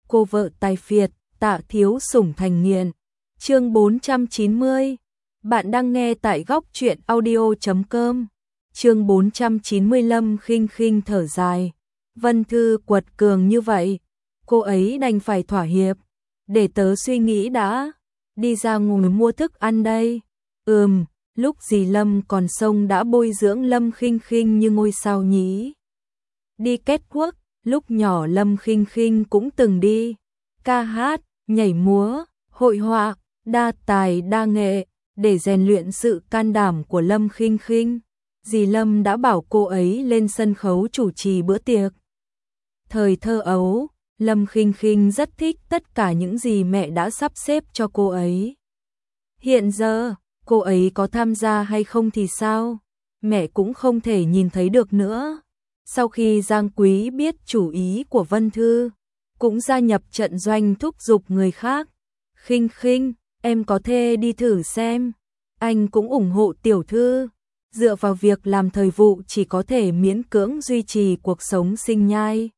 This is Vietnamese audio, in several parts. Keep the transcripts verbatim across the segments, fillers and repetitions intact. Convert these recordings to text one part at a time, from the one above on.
cô vợ tài phiệt, Tạ Thiếu Sủng thành nghiện. Chương bốn trăm chín mươi. Bạn đang nghe tại góc truyện audio chấm com. Chương bốn trăm chín mươi. Lâm Khinh Khinh thở dài. Vân Thư quật cường như vậy, cô ấy đành phải thỏa hiệp. Để tớ suy nghĩ đã, đi ra ngoài mua thức ăn đây. Ừm, lúc dì Lâm còn sống đã bồi dưỡng Lâm Khinh Khinh như ngôi sao nhí. Đi kết quốc, lúc nhỏ Lâm Khinh Khinh cũng từng đi ca hát, nhảy múa, hội họa, đa tài đa nghệ. Để rèn luyện sự can đảm của Lâm Khinh Khinh, dì Lâm đã bảo cô ấy lên sân khấu chủ trì bữa tiệc. Thời thơ ấu, Lâm Khinh Khinh rất thích tất cả những gì mẹ đã sắp xếp cho cô ấy. Hiện giờ, cô ấy có tham gia hay không thì sao? Mẹ cũng không thể nhìn thấy được nữa. Sau khi Giang Quý biết chủ ý của Vân Thư, cũng gia nhập trận doanh thúc giục người khác. Khinh Khinh, em có thể đi thử xem. Anh cũng ủng hộ tiểu thư. Dựa vào việc làm thời vụ chỉ có thể miễn cưỡng duy trì cuộc sống sinh nhai.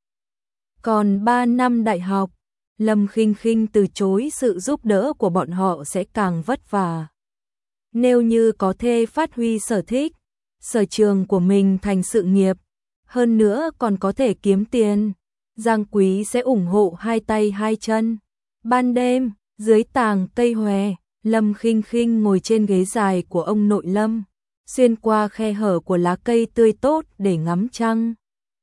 Còn ba năm đại học, Lâm Khinh Khinh từ chối sự giúp đỡ của bọn họ sẽ càng vất vả. Nếu như có thể phát huy sở thích, sở trường của mình thành sự nghiệp, hơn nữa còn có thể kiếm tiền, Giang Quý sẽ ủng hộ hai tay hai chân. Ban đêm, dưới tàng cây hòe, Lâm Khinh Khinh ngồi trên ghế dài của ông nội Lâm, xuyên qua khe hở của lá cây tươi tốt để ngắm trăng.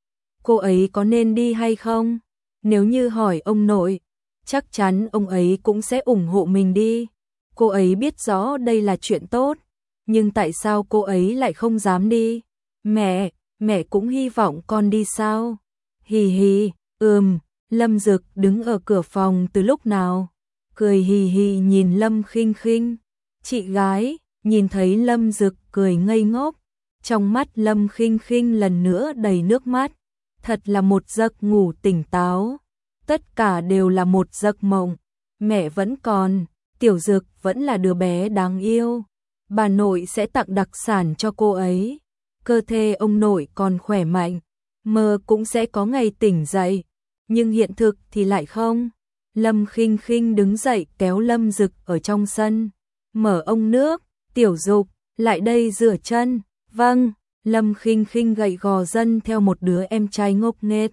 Cô ấy có nên đi hay không? Nếu như hỏi ông nội, chắc chắn ông ấy cũng sẽ ủng hộ mình đi. Cô ấy biết rõ đây là chuyện tốt, nhưng tại sao cô ấy lại không dám đi? Mẹ, mẹ cũng hy vọng con đi sao? Hì hì, ừm, Lâm Dực đứng ở cửa phòng từ lúc nào, cười hì hì nhìn Lâm Khinh Khinh. Chị gái, nhìn thấy Lâm Dực cười ngây ngốc, trong mắt Lâm Khinh Khinh lần nữa đầy nước mắt. Thật là một giấc ngủ tỉnh táo, tất cả đều là một giấc mộng. Mẹ vẫn còn, Tiểu Dực vẫn là đứa bé đáng yêu. Bà nội sẽ tặng đặc sản cho cô ấy. Cơ thể ông nội còn khỏe mạnh, mơ cũng sẽ có ngày tỉnh dậy, nhưng hiện thực thì lại không. Lâm Khinh Khinh đứng dậy kéo Lâm Dực ở trong sân, mở ống nước. Tiểu Dục, lại đây rửa chân. Vâng. Lâm Khinh Khinh gầy gò dân theo một đứa em trai ngốc nghếch.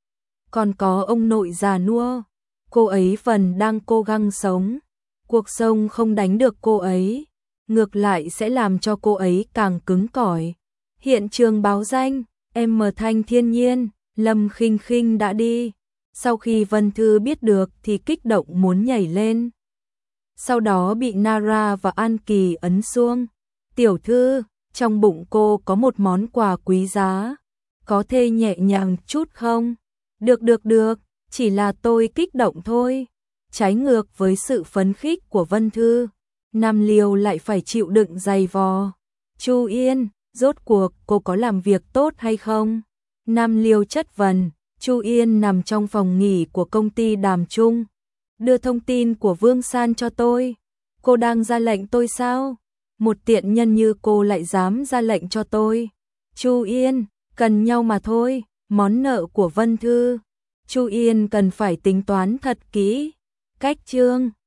Còn có ông nội già nua, cô ấy phần đang cố gắng sống. Cuộc sống không đánh được cô ấy, ngược lại sẽ làm cho cô ấy càng cứng cỏi. Hiện trường báo danh, em M Thanh Thiên Nhiên, Lâm Khinh Khinh đã đi. Sau khi Vân Thư biết được thì kích động muốn nhảy lên. Sau đó bị Nara và An Kỳ ấn xuông. Tiểu thư, trong bụng cô có một món quà quý giá, có thể nhẹ nhàng chút không? Được được được, chỉ là tôi kích động thôi. Trái ngược với sự phấn khích của Vân Thư, Nam Liêu lại phải chịu đựng dày vò. Chu Yên, rốt cuộc cô có làm việc tốt hay không? Nam Liêu chất vấn. Chu Yên nằm trong phòng nghỉ của công ty Đàm Trung. Đưa thông tin của Vương San cho tôi. Cô đang ra lệnh tôi sao? Một tiện nhân như cô lại dám ra lệnh cho tôi. Chu Yên, cần nhau mà thôi, món nợ của Vân Thư. Chu Yên cần phải tính toán thật kỹ. Cách chương